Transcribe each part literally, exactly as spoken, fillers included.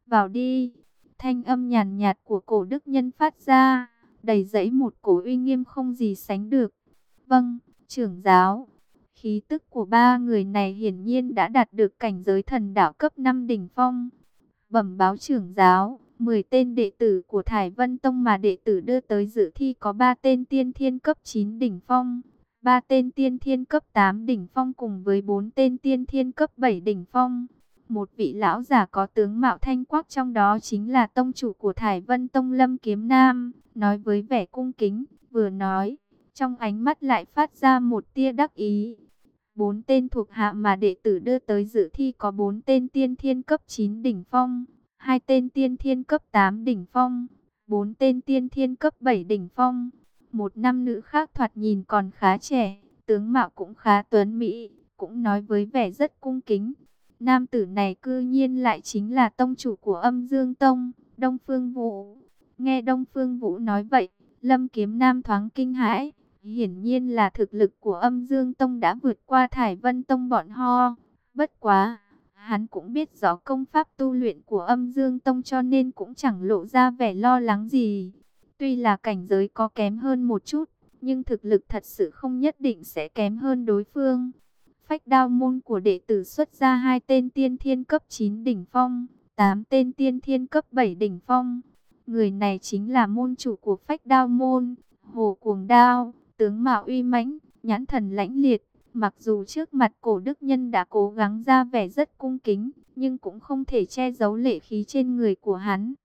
Vào đi. Thanh âm nhàn nhạt của Cổ Đức Nhân phát ra, đầy dẫy một cổ uy nghiêm không gì sánh được. Vâng, trưởng giáo. Khí tức của ba người này hiển nhiên đã đạt được cảnh giới thần đạo cấp năm đỉnh phong. Bẩm báo trưởng giáo, mười tên đệ tử của Thải Vân Tông mà đệ tử đưa tới dự thi có ba tên tiên thiên cấp chín đỉnh phong, ba tên tiên thiên cấp tám đỉnh phong cùng với bốn tên tiên thiên cấp bảy đỉnh phong. Một vị lão giả có tướng mạo thanh quắc trong đó chính là tông chủ của Thải Vân Tông Lâm Kiếm Nam, nói với vẻ cung kính, vừa nói, trong ánh mắt lại phát ra một tia đắc ý. Bốn tên thuộc hạ mà đệ tử đưa tới dự thi có bốn tên tiên thiên cấp chín đỉnh phong, hai tên tiên thiên cấp tám đỉnh phong, bốn tên tiên thiên cấp bảy đỉnh phong. Một nam nữ khác thoạt nhìn còn khá trẻ, tướng mạo cũng khá tuấn mỹ, cũng nói với vẻ rất cung kính. Nam tử này cư nhiên lại chính là tông chủ của Âm Dương Tông, Đông Phương Vũ. Nghe Đông Phương Vũ nói vậy, Lâm Kiếm Nam thoáng kinh hãi. Hiển nhiên là thực lực của Âm Dương Tông đã vượt qua Thải Vân Tông bọn họ. Bất quá, hắn cũng biết rõ công pháp tu luyện của Âm Dương Tông cho nên cũng chẳng lộ ra vẻ lo lắng gì. Tuy là cảnh giới có kém hơn một chút, nhưng thực lực thật sự không nhất định sẽ kém hơn đối phương. Phách Đao môn của đệ tử xuất ra hai tên tiên thiên cấp chín đỉnh phong, tám tên tiên thiên cấp bảy đỉnh phong. Người này chính là môn chủ của Phách Đao môn, Hồ Cuồng Đao. Tướng mạo uy mãnh, nhãn thần lãnh liệt, mặc dù trước mặt Cổ Đức Nhân đã cố gắng ra vẻ rất cung kính, nhưng cũng không thể che giấu lệ khí trên người của hắn.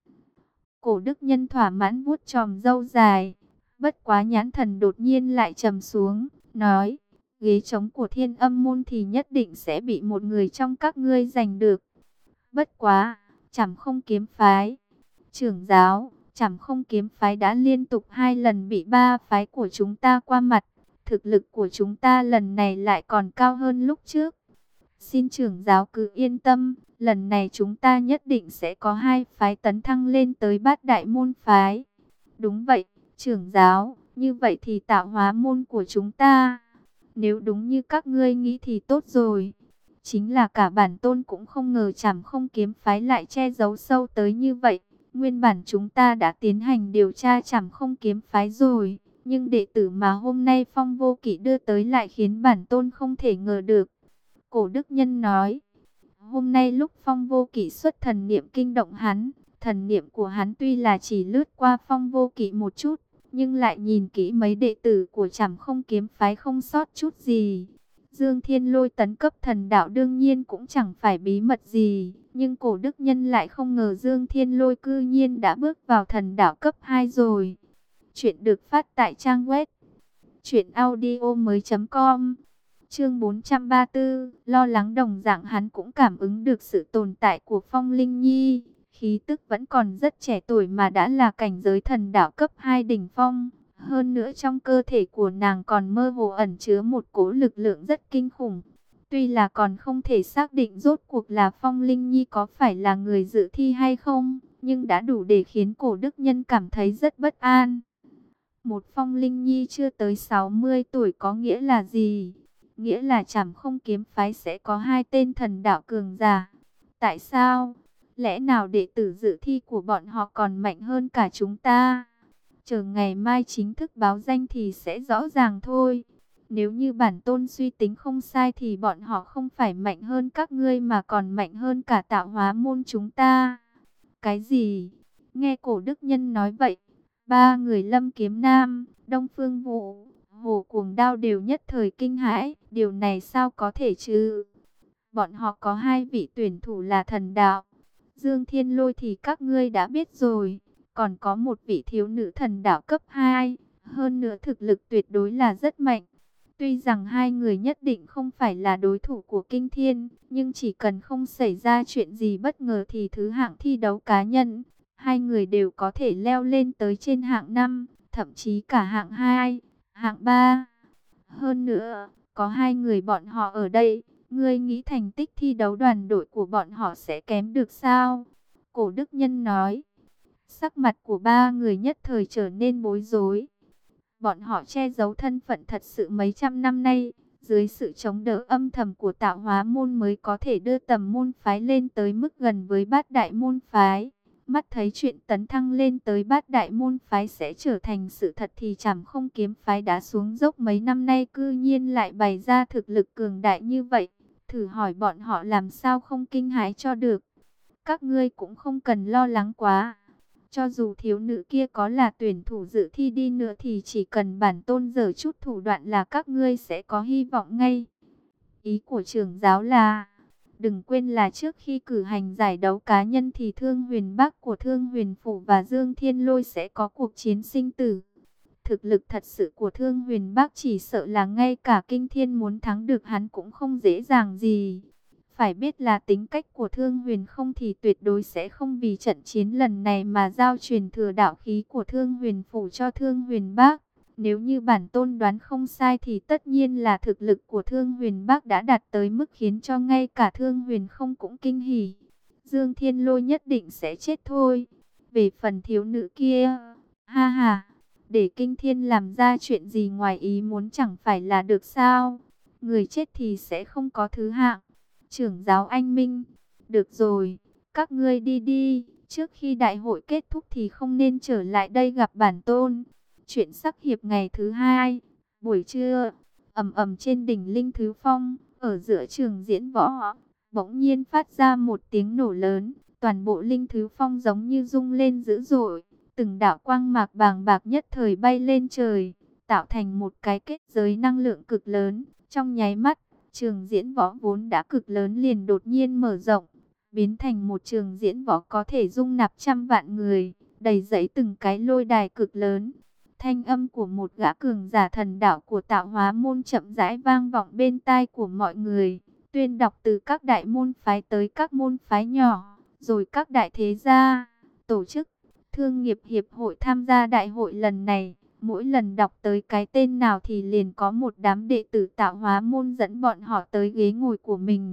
Cổ Đức Nhân thỏa mãn vuốt chòm râu dài, bất quá nhãn thần đột nhiên lại trầm xuống, nói, ghế trống của Thiên Âm môn thì nhất định sẽ bị một người trong các ngươi giành được. Bất quá, Trảm Không kiếm phái, trưởng giáo, Trảm Không kiếm phái đã liên tục hai lần bị ba phái của chúng ta qua mặt. Thực lực của chúng ta lần này lại còn cao hơn lúc trước. Xin trưởng giáo cứ yên tâm, lần này chúng ta nhất định sẽ có hai phái tấn thăng lên tới bát đại môn phái. Đúng vậy, trưởng giáo, như vậy thì tạo hóa môn của chúng ta, nếu đúng như các ngươi nghĩ thì tốt rồi. Chính là cả bản tôn cũng không ngờ Trảm Không kiếm phái lại che giấu sâu tới như vậy. Nguyên bản chúng ta đã tiến hành điều tra Trảm Không kiếm phái rồi, nhưng đệ tử mà hôm nay Phong Vô Kỵ đưa tới lại khiến bản tôn không thể ngờ được. Cổ Đức Nhân nói, hôm nay lúc Phong Vô Kỵ xuất thần niệm kinh động hắn, thần niệm của hắn tuy là chỉ lướt qua Phong Vô Kỵ một chút, nhưng lại nhìn kỹ mấy đệ tử của Trảm Không kiếm phái không sót chút gì. Dương Thiên Lôi tấn cấp thần đạo đương nhiên cũng chẳng phải bí mật gì, nhưng Cổ Đức Nhân lại không ngờ Dương Thiên Lôi cư nhiên đã bước vào thần đạo cấp hai rồi. Chuyện được phát tại trang web truyện audio mới chấm com. Chương bốn trăm ba mươi tư, lo lắng đồng dạng hắn cũng cảm ứng được sự tồn tại của Phong Linh Nhi, khí tức vẫn còn rất trẻ tuổi mà đã là cảnh giới thần đạo cấp hai đỉnh phong. Hơn nữa trong cơ thể của nàng còn mơ hồ ẩn chứa một cỗ lực lượng rất kinh khủng. Tuy là còn không thể xác định rốt cuộc là Phong Linh Nhi có phải là người dự thi hay không, nhưng đã đủ để khiến Cổ Đức Nhân cảm thấy rất bất an. Một Phong Linh Nhi chưa tới sáu mươi tuổi có nghĩa là gì? Nghĩa là Trảm Không kiếm phái sẽ có hai tên thần đạo cường giả. Tại sao? Lẽ nào đệ tử dự thi của bọn họ còn mạnh hơn cả chúng ta? Chờ ngày mai chính thức báo danh thì sẽ rõ ràng thôi. Nếu như bản tôn suy tính không sai thì bọn họ không phải mạnh hơn các ngươi mà còn mạnh hơn cả tạo hóa môn chúng ta. Cái gì? Nghe Cổ Đức Nhân nói vậy, ba người Lâm Kiếm Nam, Đông Phương Vũ, Hồ Cuồng Đao đều nhất thời kinh hãi. Điều này sao có thể chứ? Bọn họ có hai vị tuyển thủ là thần đạo. Dương Thiên Lôi thì các ngươi đã biết rồi. Còn có một vị thiếu nữ thần đạo cấp hai. Hơn nữa thực lực tuyệt đối là rất mạnh. Tuy rằng hai người nhất định không phải là đối thủ của Kinh Thiên, nhưng chỉ cần không xảy ra chuyện gì bất ngờ thì thứ hạng thi đấu cá nhân, hai người đều có thể leo lên tới trên hạng năm, thậm chí cả hạng hai, hạng ba. Hơn nữa, có hai người bọn họ ở đây, ngươi nghĩ thành tích thi đấu đoàn đội của bọn họ sẽ kém được sao? Cổ Đức Nhân nói. Sắc mặt của ba người nhất thời trở nên bối rối. Bọn họ che giấu thân phận thật sự mấy trăm năm nay, Dưới sự chống đỡ âm thầm của Tạo Hóa môn mới có thể đưa tầm môn phái lên tới mức gần với Bát Đại môn phái. Mắt thấy chuyện tấn thăng lên tới Bát Đại môn phái sẽ trở thành sự thật thì Trảm Không kiếm phái đã xuống dốc mấy năm nay cư nhiên lại bày ra thực lực cường đại như vậy. Thử hỏi bọn họ làm sao không kinh hãi cho được. Các ngươi cũng không cần lo lắng quá. Cho dù thiếu nữ kia có là tuyển thủ dự thi đi nữa thì chỉ cần bản tôn giở chút thủ đoạn là các ngươi sẽ có hy vọng ngay. Ý của trưởng giáo là, đừng quên là trước khi cử hành giải đấu cá nhân thì Thương Huyền Bắc của Thương Huyền Phủ và Dương Thiên Lôi sẽ có cuộc chiến sinh tử. Thực lực thật sự của Thương Huyền Bắc chỉ sợ là ngay cả Kinh Thiên muốn thắng được hắn cũng không dễ dàng gì. Phải biết là tính cách của Thương Huyền không thì tuyệt đối sẽ không vì trận chiến lần này mà giao truyền thừa đạo khí của Thương Huyền Phủ cho Thương Huyền Bắc. Nếu như bản tôn đoán không sai thì tất nhiên là thực lực của Thương Huyền Bắc đã đạt tới mức khiến cho ngay cả Thương Huyền không cũng kinh hỉ. Dương Thiên Lôi nhất định sẽ chết thôi. Về phần thiếu nữ kia, ha ha, để Kinh Thiên làm ra chuyện gì ngoài ý muốn chẳng phải là được sao? Người chết thì sẽ không có thứ hạng. Trưởng giáo anh Minh, được rồi, các ngươi đi đi, trước khi đại hội kết thúc thì không nên trở lại đây gặp bản tôn. Chuyện sắc hiệp ngày thứ hai, buổi trưa, ầm ầm trên đỉnh Linh Thứ Phong, ở giữa trường diễn võ, bỗng nhiên phát ra một tiếng nổ lớn, toàn bộ Linh Thứ Phong giống như rung lên dữ dội, từng đạo quang mạc bàng bạc nhất thời bay lên trời, tạo thành một cái kết giới năng lượng cực lớn, trong nháy mắt. Trường diễn võ vốn đã cực lớn liền đột nhiên mở rộng, biến thành một trường diễn võ có thể dung nạp trăm vạn người, đầy dẫy từng cái lôi đài cực lớn. Thanh âm của một gã cường giả thần đạo của Tạo Hóa môn chậm rãi vang vọng bên tai của mọi người, tuyên đọc từ các đại môn phái tới các môn phái nhỏ, rồi các đại thế gia, tổ chức, thương nghiệp hiệp hội tham gia đại hội lần này. Mỗi lần đọc tới cái tên nào thì liền có một đám đệ tử Tạo Hóa môn dẫn bọn họ tới ghế ngồi của mình.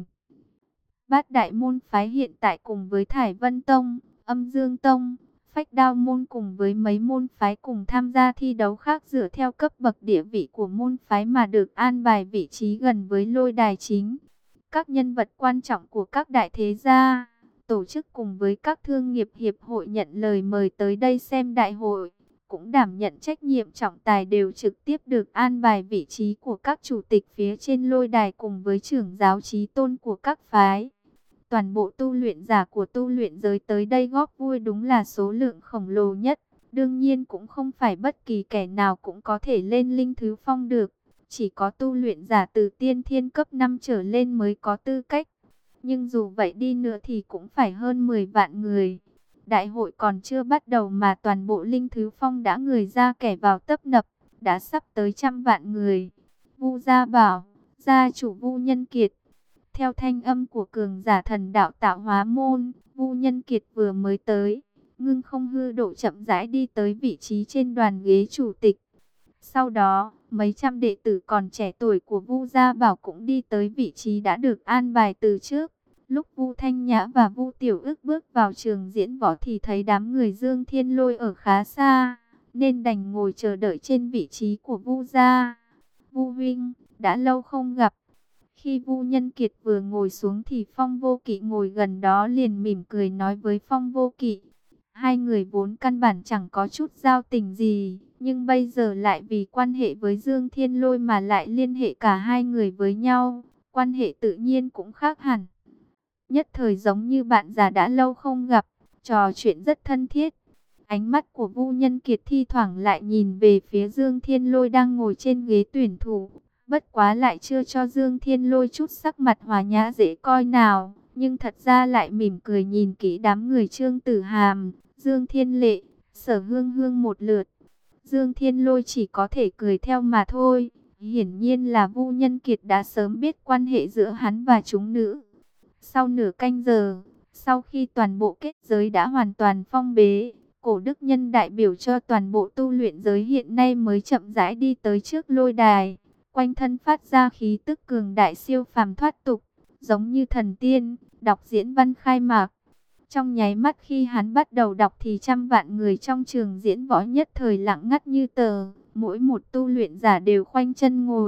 Bát đại môn phái hiện tại cùng với Thải Vân Tông, Âm Dương Tông, Phách Đao môn cùng với mấy môn phái cùng tham gia thi đấu khác dựa theo cấp bậc địa vị của môn phái mà được an bài vị trí gần với lôi đài chính. Các nhân vật quan trọng của các đại thế gia, tổ chức cùng với các thương nghiệp hiệp hội nhận lời mời tới đây xem đại hội, cũng đảm nhận trách nhiệm trọng tài đều trực tiếp được an bài vị trí của các chủ tịch phía trên lôi đài cùng với trưởng giáo chí tôn của các phái. Toàn bộ tu luyện giả của tu luyện giới tới đây góp vui đúng là số lượng khổng lồ nhất. Đương nhiên cũng không phải bất kỳ kẻ nào cũng có thể lên Linh Thứ Phong được. Chỉ có tu luyện giả từ tiên thiên cấp năm trở lên mới có tư cách. Nhưng dù vậy đi nữa thì cũng phải hơn mười vạn người. Đại hội còn chưa bắt đầu mà toàn bộ Linh Thứ Phong đã người ra kẻ vào tấp nập, đã sắp tới trăm vạn người. Vu Gia Bảo, gia chủ Vu Nhân Kiệt. Theo thanh âm của cường giả thần đạo Tạo Hóa môn, Vu Nhân Kiệt vừa mới tới, ngưng không hư độ chậm rãi đi tới vị trí trên đoàn ghế chủ tịch. Sau đó, mấy trăm đệ tử còn trẻ tuổi của Vu Gia Bảo cũng đi tới vị trí đã được an bài từ trước. Lúc Vu Thanh Nhã và Vu Tiểu Ức bước vào trường diễn võ thì thấy đám người Dương Thiên Lôi ở khá xa, nên đành ngồi chờ đợi trên vị trí của Vu gia. Vu huynh, đã lâu không gặp. Khi Vu Nhân Kiệt vừa ngồi xuống thì Phong Vô Kỵ ngồi gần đó liền mỉm cười nói với Phong Vô Kỵ. Hai người vốn căn bản chẳng có chút giao tình gì, nhưng bây giờ lại vì quan hệ với Dương Thiên Lôi mà lại liên hệ cả hai người với nhau, quan hệ tự nhiên cũng khác hẳn. Nhất thời giống như bạn già đã lâu không gặp, trò chuyện rất thân thiết. Ánh mắt của Vu Nhân Kiệt thi thoảng lại nhìn về phía Dương Thiên Lôi đang ngồi trên ghế tuyển thủ. Bất quá lại chưa cho Dương Thiên Lôi chút sắc mặt hòa nhã dễ coi nào, nhưng thật ra lại mỉm cười nhìn kỹ đám người Trương Tử Hàm, Dương Thiên Lệ, Sở Hương Hương một lượt. Dương Thiên Lôi chỉ có thể cười theo mà thôi. Hiển nhiên là Vu Nhân Kiệt đã sớm biết quan hệ giữa hắn và chúng nữ. Sau nửa canh giờ, sau khi toàn bộ kết giới đã hoàn toàn phong bế, Cổ Đức Nhân đại biểu cho toàn bộ tu luyện giới hiện nay mới chậm rãi đi tới trước lôi đài. Quanh thân phát ra khí tức cường đại siêu phàm thoát tục, giống như thần tiên, đọc diễn văn khai mạc. Trong nháy mắt khi hắn bắt đầu đọc thì trăm vạn người trong trường diễn võ nhất thời lặng ngắt như tờ, mỗi một tu luyện giả đều khoanh chân ngồi,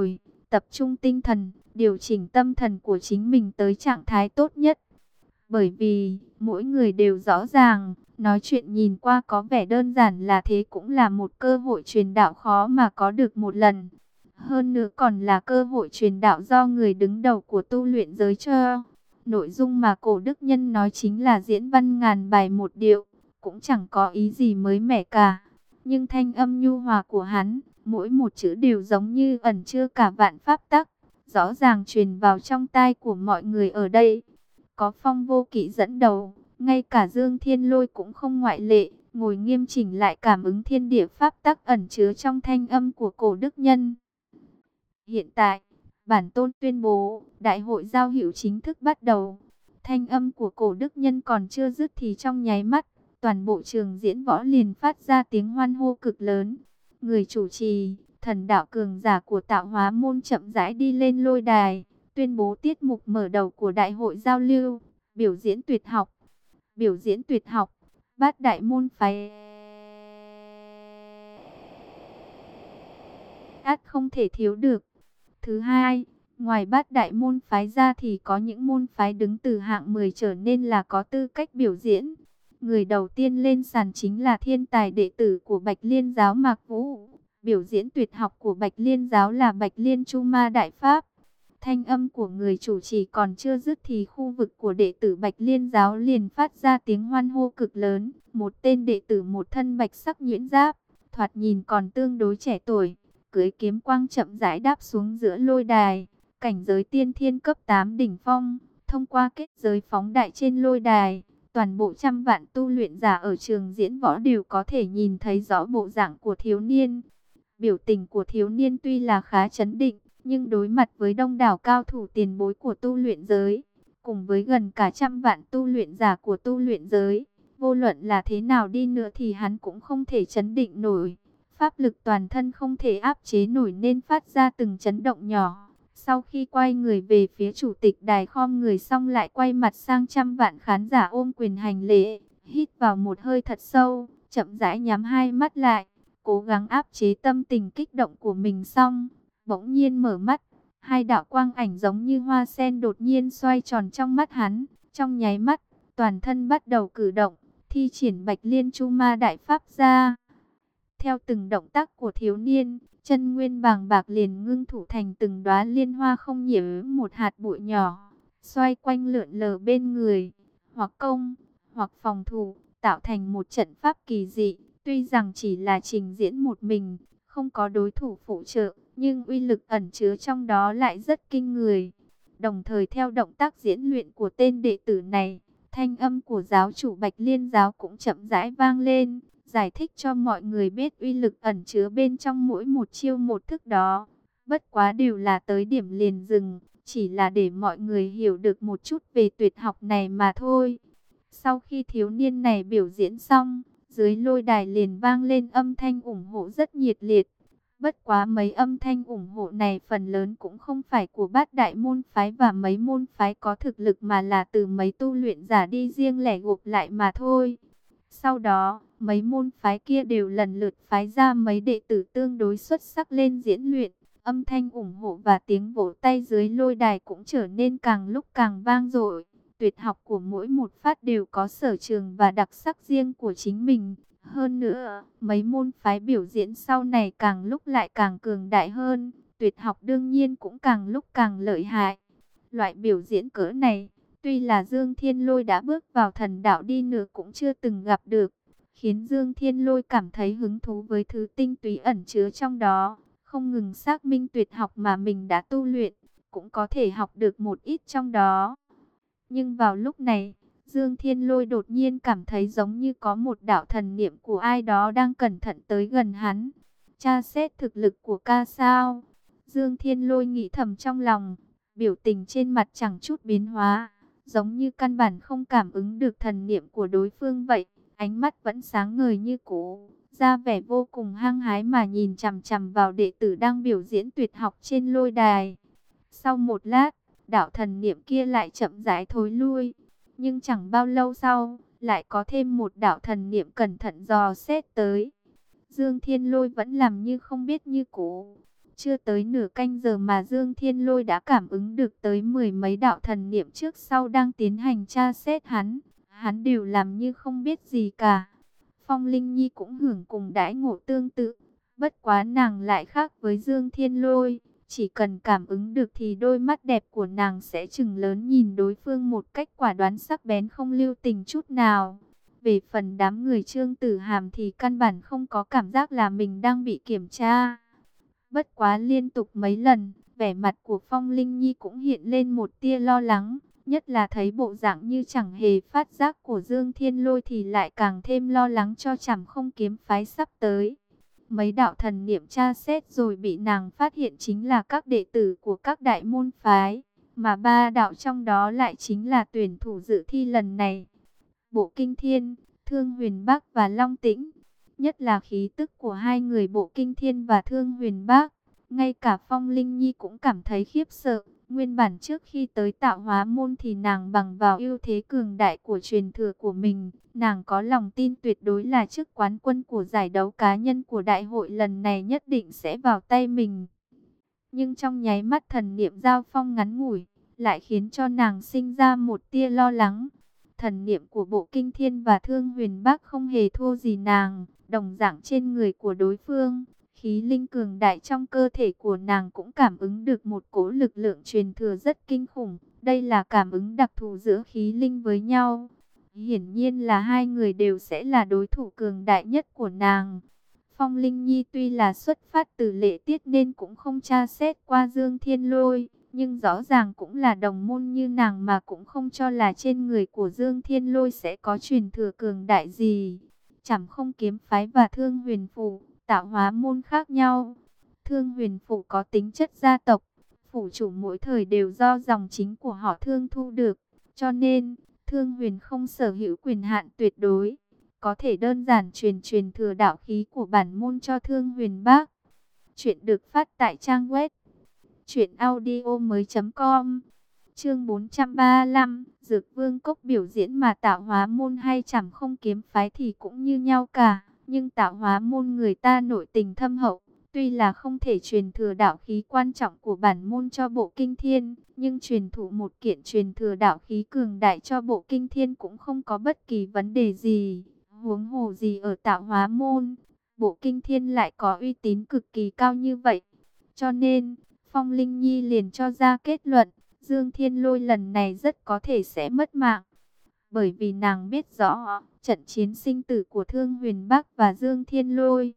tập trung tinh thần, điều chỉnh tâm thần của chính mình tới trạng thái tốt nhất. Bởi vì, mỗi người đều rõ ràng, nói chuyện nhìn qua có vẻ đơn giản là thế cũng là một cơ hội truyền đạo khó mà có được một lần. Hơn nữa còn là cơ hội truyền đạo do người đứng đầu của tu luyện giới cho. Nội dung mà Cổ Đức Nhân nói chính là diễn văn ngàn bài một điệu, cũng chẳng có ý gì mới mẻ cả. Nhưng thanh âm nhu hòa của hắn, mỗi một chữ đều giống như ẩn chứa cả vạn pháp tắc, rõ ràng truyền vào trong tai của mọi người ở đây. Có Phong Vô Kỵ dẫn đầu, ngay cả Dương Thiên Lôi cũng không ngoại lệ, ngồi nghiêm chỉnh lại cảm ứng thiên địa pháp tắc ẩn chứa trong thanh âm của Cổ Đức Nhân. Hiện tại, bản tôn tuyên bố, đại hội giao hữu chính thức bắt đầu. Thanh âm của Cổ Đức Nhân còn chưa dứt thì trong nháy mắt, toàn bộ trường diễn võ liền phát ra tiếng hoan hô cực lớn. Người chủ trì, thần đạo cường giả của Tạo Hóa môn chậm rãi đi lên lôi đài, tuyên bố tiết mục mở đầu của đại hội giao lưu, biểu diễn tuyệt học. Biểu diễn tuyệt học, Bát Đại môn phái ắt không thể thiếu được. Thứ hai, ngoài Bát Đại môn phái ra thì có những môn phái đứng từ hạng mười trở nên là có tư cách biểu diễn. Người đầu tiên lên sàn chính là thiên tài đệ tử của Bạch Liên giáo Mạc Vũ. Biểu diễn tuyệt học của Bạch Liên giáo là Bạch Liên Chu Ma Đại Pháp. Thanh âm của người chủ trì còn chưa dứt thì khu vực của đệ tử Bạch Liên giáo liền phát ra tiếng hoan hô cực lớn. Một tên đệ tử một thân bạch sắc nhuyễn giáp, thoạt nhìn còn tương đối trẻ tuổi, cưỡi kiếm quang chậm rãi đáp xuống giữa lôi đài. Cảnh giới tiên thiên cấp tám đỉnh phong, thông qua kết giới phóng đại trên lôi đài, toàn bộ trăm vạn tu luyện giả ở trường diễn võ đều có thể nhìn thấy rõ bộ dạng của thiếu niên. Biểu tình của thiếu niên tuy là khá chấn định, nhưng đối mặt với đông đảo cao thủ tiền bối của tu luyện giới, cùng với gần cả trăm vạn tu luyện giả của tu luyện giới, vô luận là thế nào đi nữa thì hắn cũng không thể chấn định nổi. Pháp lực toàn thân không thể áp chế nổi nên phát ra từng chấn động nhỏ. Sau khi quay người về phía chủ tịch đài khom người xong lại quay mặt sang trăm vạn khán giả ôm quyền hành lễ, hít vào một hơi thật sâu, chậm rãi nhắm hai mắt lại, cố gắng áp chế tâm tình kích động của mình xong, bỗng nhiên mở mắt, hai đạo quang ảnh giống như hoa sen đột nhiên xoay tròn trong mắt hắn, trong nháy mắt, toàn thân bắt đầu cử động, thi triển Bạch Liên Chu Ma Đại Pháp ra. Theo từng động tác của thiếu niên, chân nguyên bàng bạc liền ngưng tụ thành từng đóa liên hoa không nhiễm một hạt bụi nhỏ, xoay quanh lượn lờ bên người, hoặc công, hoặc phòng thủ, tạo thành một trận pháp kỳ dị. Tuy rằng chỉ là trình diễn một mình, không có đối thủ phụ trợ, nhưng uy lực ẩn chứa trong đó lại rất kinh người. Đồng thời theo động tác diễn luyện của tên đệ tử này, thanh âm của giáo chủ Bạch Liên giáo cũng chậm rãi vang lên, giải thích cho mọi người biết uy lực ẩn chứa bên trong mỗi một chiêu một thức đó. Bất quá đều là tới điểm liền dừng, chỉ là để mọi người hiểu được một chút về tuyệt học này mà thôi. Sau khi thiếu niên này biểu diễn xong, dưới lôi đài liền vang lên âm thanh ủng hộ rất nhiệt liệt. Bất quá mấy âm thanh ủng hộ này phần lớn cũng không phải của Bát Đại môn phái và mấy môn phái có thực lực mà là từ mấy tu luyện giả đi riêng lẻ gộp lại mà thôi. Sau đó, mấy môn phái kia đều lần lượt phái ra mấy đệ tử tương đối xuất sắc lên diễn luyện. Âm thanh ủng hộ và tiếng vỗ tay dưới lôi đài cũng trở nên càng lúc càng vang dội. Tuyệt học của mỗi một phát đều có sở trường và đặc sắc riêng của chính mình. Hơn nữa, mấy môn phái biểu diễn sau này càng lúc lại càng cường đại hơn. Tuyệt học đương nhiên cũng càng lúc càng lợi hại. Loại biểu diễn cỡ này, tuy là Dương Thiên Lôi đã bước vào thần đạo đi nữa cũng chưa từng gặp được. Khiến Dương Thiên Lôi cảm thấy hứng thú với thứ tinh túy ẩn chứa trong đó. Không ngừng xác minh tuyệt học mà mình đã tu luyện, cũng có thể học được một ít trong đó. Nhưng vào lúc này, Dương Thiên Lôi đột nhiên cảm thấy giống như có một đạo thần niệm của ai đó đang cẩn thận tới gần hắn. Tra xét thực lực của ca sao? Dương Thiên Lôi nghĩ thầm trong lòng, biểu tình trên mặt chẳng chút biến hóa, giống như căn bản không cảm ứng được thần niệm của đối phương vậy. Ánh mắt vẫn sáng ngời như cũ, ra vẻ vô cùng hăng hái mà nhìn chằm chằm vào đệ tử đang biểu diễn tuyệt học trên lôi đài. Sau một lát, đạo thần niệm kia lại chậm rãi thối lui, nhưng chẳng bao lâu sau, lại có thêm một đạo thần niệm cẩn thận dò xét tới. Dương Thiên Lôi vẫn làm như không biết như cũ, Chưa tới nửa canh giờ mà Dương Thiên Lôi đã cảm ứng được tới mười mấy đạo thần niệm trước sau đang tiến hành tra xét hắn. Hắn đều làm như không biết gì cả. Phong Linh Nhi cũng hưởng cùng đãi ngộ tương tự. Bất quá nàng lại khác với Dương Thiên Lôi. Chỉ cần cảm ứng được thì đôi mắt đẹp của nàng sẽ chừng lớn nhìn đối phương một cách quả đoán sắc bén không lưu tình chút nào. Về phần đám người Trương Tử Hàm thì căn bản không có cảm giác là mình đang bị kiểm tra. Bất quá liên tục mấy lần, vẻ mặt của Phong Linh Nhi cũng hiện lên một tia lo lắng. Nhất là thấy bộ dạng như chẳng hề phát giác của Dương Thiên Lôi thì lại càng thêm lo lắng cho Trảm Không kiếm phái sắp tới. Mấy đạo thần niệm tra xét rồi bị nàng phát hiện chính là các đệ tử của các đại môn phái. Mà ba đạo trong đó lại chính là tuyển thủ dự thi lần này. Bộ Kinh Thiên, Thương Huyền Bác và Long Tĩnh. Nhất là khí tức của hai người Bộ Kinh Thiên và Thương Huyền Bác. Ngay cả Phong Linh Nhi cũng cảm thấy khiếp sợ. Nguyên bản trước khi tới Tạo Hóa Môn thì nàng bằng vào ưu thế cường đại của truyền thừa của mình. Nàng có lòng tin tuyệt đối là chức quán quân của giải đấu cá nhân của đại hội lần này nhất định sẽ vào tay mình. Nhưng trong nháy mắt thần niệm giao phong ngắn ngủi, lại khiến cho nàng sinh ra một tia lo lắng. Thần niệm của Bộ Kinh Thiên và Thương Huyền Bác không hề thua gì nàng, đồng dạng trên người của đối phương. Khí linh cường đại trong cơ thể của nàng cũng cảm ứng được một cỗ lực lượng truyền thừa rất kinh khủng. Đây là cảm ứng đặc thù giữa khí linh với nhau. Hiển nhiên là hai người đều sẽ là đối thủ cường đại nhất của nàng. Phong Linh Nhi tuy là xuất phát từ lễ tiết nên cũng không tra xét qua Dương Thiên Lôi. Nhưng rõ ràng cũng là đồng môn như nàng mà cũng không cho là trên người của Dương Thiên Lôi sẽ có truyền thừa cường đại gì. Trảm Không kiếm phái và Thương Huyền Phủ, Tạo Hóa Môn khác nhau. Thương Huyền Phủ có tính chất gia tộc, phủ chủ mỗi thời đều do dòng chính của họ Thương thu được. Cho nên, Thương Huyền không sở hữu quyền hạn tuyệt đối. Có thể đơn giản truyền truyền thừa đạo khí của bản môn cho Thương Huyền Bác. Chuyện được phát tại trang web truyện audio mới chấm com. Chương bốn trăm ba mươi lăm, Dược Vương Cốc biểu diễn mà Tạo Hóa Môn hay Trảm Không kiếm phái thì cũng như nhau cả. Nhưng Tạo Hóa Môn người ta nội tình thâm hậu. Tuy là không thể truyền thừa đạo khí quan trọng của bản môn cho Bộ Kinh Thiên, nhưng truyền thụ một kiện truyền thừa đạo khí cường đại cho Bộ Kinh Thiên cũng không có bất kỳ vấn đề gì. Huống hồ gì ở Tạo Hóa Môn, Bộ Kinh Thiên lại có uy tín cực kỳ cao như vậy. Cho nên, Phong Linh Nhi liền cho ra kết luận, Dương Thiên Lôi lần này rất có thể sẽ mất mạng. Bởi vì nàng biết rõ, trận chiến sinh tử của Thương Huyền Bác và Dương Thiên Lôi.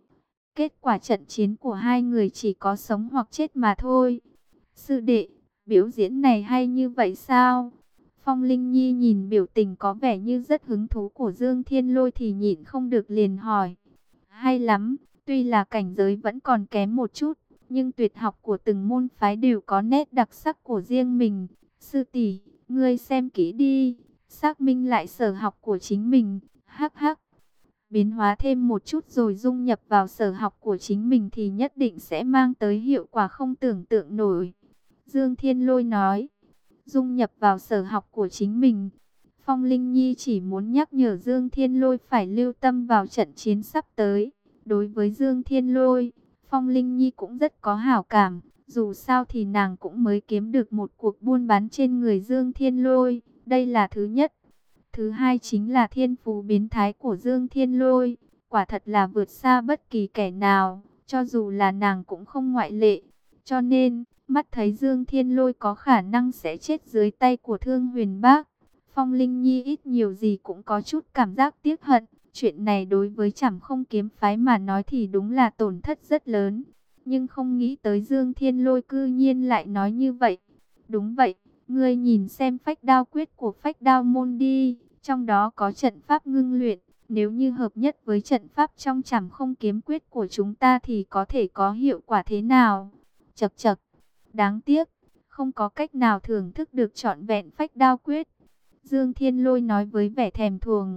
Kết quả trận chiến của hai người chỉ có sống hoặc chết mà thôi. Sư đệ, biểu diễn này hay như vậy sao? Phong Linh Nhi nhìn biểu tình có vẻ như rất hứng thú của Dương Thiên Lôi thì nhịn không được liền hỏi. Hay lắm, tuy là cảnh giới vẫn còn kém một chút, nhưng tuyệt học của từng môn phái đều có nét đặc sắc của riêng mình. Sư tỷ, ngươi xem kỹ đi, xác minh lại sở học của chính mình. Hắc hắc, biến hóa thêm một chút rồi dung nhập vào sở học của chính mình thì nhất định sẽ mang tới hiệu quả không tưởng tượng nổi. Dương Thiên Lôi nói, dung nhập vào sở học của chính mình. Phong Linh Nhi chỉ muốn nhắc nhở Dương Thiên Lôi phải lưu tâm vào trận chiến sắp tới. Đối với Dương Thiên Lôi, Phong Linh Nhi cũng rất có hảo cảm. Dù sao thì nàng cũng mới kiếm được một cuộc buôn bán trên người Dương Thiên Lôi. Đây là thứ nhất. Thứ hai chính là thiên phú biến thái của Dương Thiên Lôi. Quả thật là vượt xa bất kỳ kẻ nào. Cho dù là nàng cũng không ngoại lệ. Cho nên, mắt thấy Dương Thiên Lôi có khả năng sẽ chết dưới tay của Thương Huyền Bác. Phong Linh Nhi ít nhiều gì cũng có chút cảm giác tiếc hận. Chuyện này đối với Trảm Không kiếm phái mà nói thì đúng là tổn thất rất lớn. Nhưng không nghĩ tới Dương Thiên Lôi cư nhiên lại nói như vậy. Đúng vậy, ngươi nhìn xem phách đao quyết của phách đao môn đi. Trong đó có trận pháp ngưng luyện. Nếu như hợp nhất với trận pháp trong Trảm Không kiếm quyết của chúng ta thì có thể có hiệu quả thế nào? Chậc chậc, đáng tiếc, không có cách nào thưởng thức được trọn vẹn phách đao quyết. Dương Thiên Lôi nói với vẻ thèm thuồng.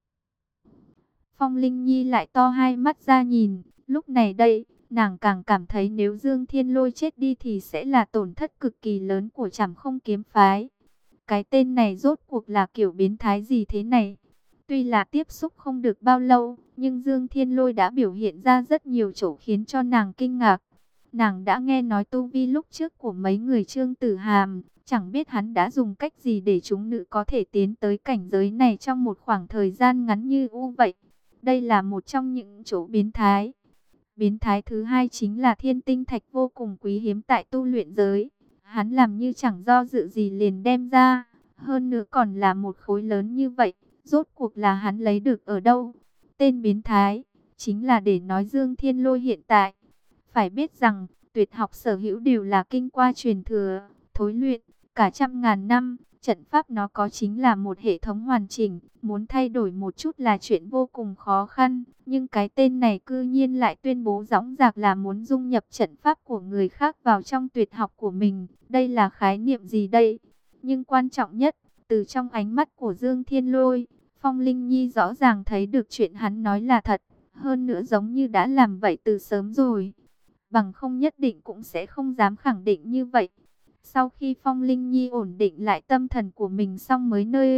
Phong Linh Nhi lại to hai mắt ra nhìn. Lúc này đây, nàng càng cảm thấy nếu Dương Thiên Lôi chết đi thì sẽ là tổn thất cực kỳ lớn của Trảm Không kiếm phái. Cái tên này rốt cuộc là kiểu biến thái gì thế này? Tuy là tiếp xúc không được bao lâu, nhưng Dương Thiên Lôi đã biểu hiện ra rất nhiều chỗ khiến cho nàng kinh ngạc. Nàng đã nghe nói tu vi lúc trước của mấy người Trương Tử Hàm, chẳng biết hắn đã dùng cách gì để chúng nữ có thể tiến tới cảnh giới này trong một khoảng thời gian ngắn như u vậy. Đây là một trong những chỗ biến thái. Biến thái thứ hai chính là thiên tinh thạch vô cùng quý hiếm tại tu luyện giới. Hắn làm như chẳng do dự gì liền đem ra, hơn nữa còn là một khối lớn như vậy. Rốt cuộc là hắn lấy được ở đâu? Tên biến thái chính là để nói Dương Thiên Lôi hiện tại. Phải biết rằng, tuyệt học sở hữu đều là kinh qua truyền thừa, thối luyện, cả trăm ngàn năm. Trận pháp nó có chính là một hệ thống hoàn chỉnh, muốn thay đổi một chút là chuyện vô cùng khó khăn. Nhưng cái tên này cư nhiên lại tuyên bố dõng dạc là muốn dung nhập trận pháp của người khác vào trong tuyệt học của mình. Đây là khái niệm gì đây? Nhưng quan trọng nhất, từ trong ánh mắt của Dương Thiên Lôi, Phong Linh Nhi rõ ràng thấy được chuyện hắn nói là thật. Hơn nữa giống như đã làm vậy từ sớm rồi. Bằng không nhất định cũng sẽ không dám khẳng định như vậy. Sau khi Phong Linh Nhi ổn định lại tâm thần của mình xong mới nơi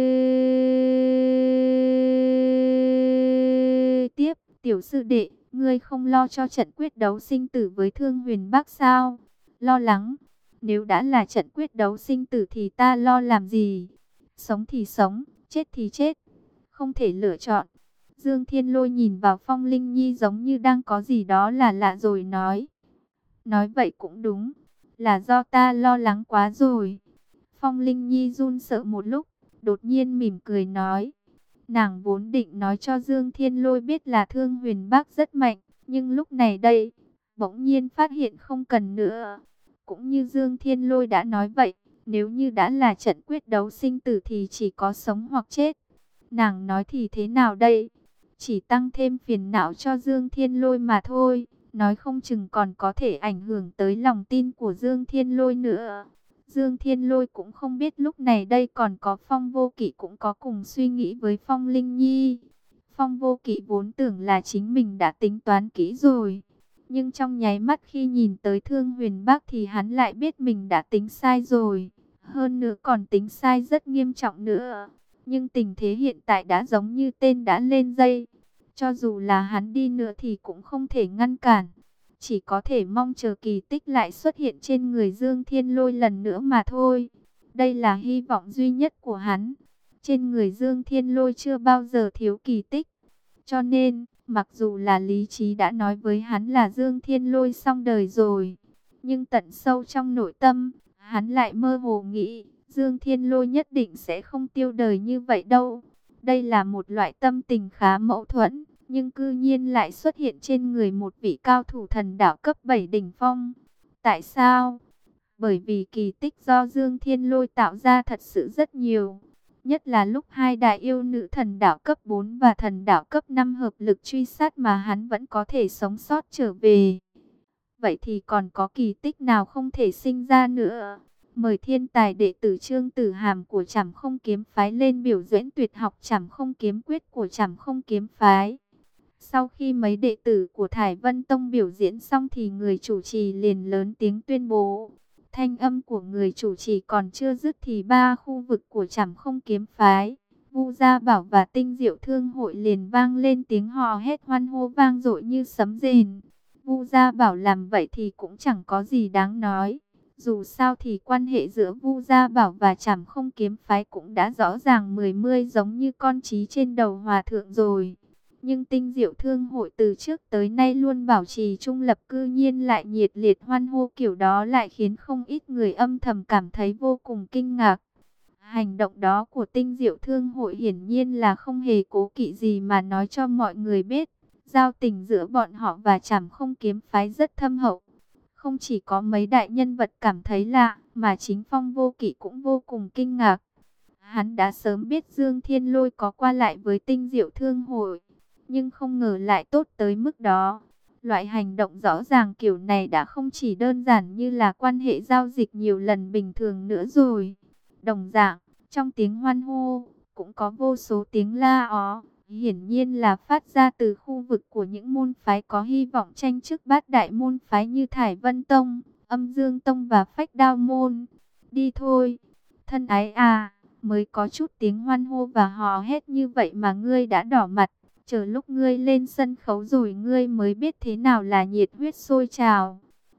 tiếp. Tiểu sư đệ, ngươi không lo cho trận quyết đấu sinh tử với Thương Huyền Bắc sao? Lo lắng. Nếu đã là trận quyết đấu sinh tử thì ta lo làm gì? Sống thì sống, chết thì chết. Không thể lựa chọn. Dương Thiên Lôi nhìn vào Phong Linh Nhi giống như đang có gì đó là lạ rồi nói. Nói vậy cũng đúng. Là do ta lo lắng quá rồi. Phong Linh Nhi run sợ một lúc, đột nhiên mỉm cười nói. Nàng vốn định nói cho Dương Thiên Lôi biết là Thương Huyền Bắc rất mạnh, nhưng lúc này đây, bỗng nhiên phát hiện không cần nữa. Cũng như Dương Thiên Lôi đã nói vậy, nếu như đã là trận quyết đấu sinh tử thì chỉ có sống hoặc chết. Nàng nói thì thế nào đây? Chỉ tăng thêm phiền não cho Dương Thiên Lôi mà thôi. Nói không chừng còn có thể ảnh hưởng tới lòng tin của Dương Thiên Lôi nữa. Dương Thiên Lôi cũng không biết lúc này đây còn có Phong Vô Kỵ cũng có cùng suy nghĩ với Phong Linh Nhi. Phong Vô Kỵ vốn tưởng là chính mình đã tính toán kỹ rồi. Nhưng trong nháy mắt khi nhìn tới Thương Huyền Bắc thì hắn lại biết mình đã tính sai rồi. Hơn nữa còn tính sai rất nghiêm trọng nữa. Nhưng tình thế hiện tại đã giống như tên đã lên dây. Cho dù là hắn đi nữa thì cũng không thể ngăn cản. Chỉ có thể mong chờ kỳ tích lại xuất hiện trên người Dương Thiên Lôi lần nữa mà thôi. Đây là hy vọng duy nhất của hắn. Trên người Dương Thiên Lôi chưa bao giờ thiếu kỳ tích. Cho nên, mặc dù là lý trí đã nói với hắn là Dương Thiên Lôi xong đời rồi. Nhưng tận sâu trong nội tâm, hắn lại mơ hồ nghĩ Dương Thiên Lôi nhất định sẽ không tiêu đời như vậy đâu. Đây là một loại tâm tình khá mâu thuẫn, nhưng cư nhiên lại xuất hiện trên người một vị cao thủ thần đạo cấp bảy đỉnh phong. Tại sao? Bởi vì kỳ tích do Dương Thiên Lôi tạo ra thật sự rất nhiều. Nhất là lúc hai đại yêu nữ thần đạo cấp bốn và thần đạo cấp năm hợp lực truy sát mà hắn vẫn có thể sống sót trở về. Vậy thì còn có kỳ tích nào không thể sinh ra nữa? Mời thiên tài đệ tử Trương Tử Hàm của Trảm Không Kiếm Phái lên biểu diễn tuyệt học Trảm Không Kiếm Quyết của Trảm Không Kiếm Phái. Sau khi mấy đệ tử của Thải Vân Tông biểu diễn xong thì người chủ trì liền lớn tiếng tuyên bố. Thanh âm của người chủ trì còn chưa dứt thì ba khu vực của Trảm Không Kiếm Phái, Vu Gia Bảo và Tinh Diệu Thương Hội liền vang lên tiếng hò hét hoan hô vang dội như sấm rền. Vu Gia Bảo làm vậy thì cũng chẳng có gì đáng nói. Dù sao thì quan hệ giữa Vu Gia Bảo và Trảm Không Kiếm Phái cũng đã rõ ràng mười mươi giống như con trí trên đầu hòa thượng rồi. Nhưng Tinh Diệu Thương Hội từ trước tới nay luôn bảo trì trung lập, cư nhiên lại nhiệt liệt hoan hô kiểu đó lại khiến không ít người âm thầm cảm thấy vô cùng kinh ngạc. Hành động đó của Tinh Diệu Thương Hội hiển nhiên là không hề cố kỵ gì mà nói cho mọi người biết. Giao tình giữa bọn họ và Trảm Không Kiếm Phái rất thâm hậu. Không chỉ có mấy đại nhân vật cảm thấy lạ, mà chính Phong Vô Kỵ cũng vô cùng kinh ngạc. Hắn đã sớm biết Dương Thiên Lôi có qua lại với Tinh Diệu Thương Hội, nhưng không ngờ lại tốt tới mức đó. Loại hành động rõ ràng kiểu này đã không chỉ đơn giản như là quan hệ giao dịch nhiều lần bình thường nữa rồi. Đồng dạng, trong tiếng hoan hô, cũng có vô số tiếng la ó. Hiển nhiên là phát ra từ khu vực của những môn phái có hy vọng tranh chức bát đại môn phái như Thải Vân Tông, Âm Dương Tông và Phách Đao Môn. Đi thôi, thân ái à, mới có chút tiếng hoan hô và hò hét như vậy mà ngươi đã đỏ mặt. Chờ lúc ngươi lên sân khấu rồi ngươi mới biết thế nào là nhiệt huyết sôi trào.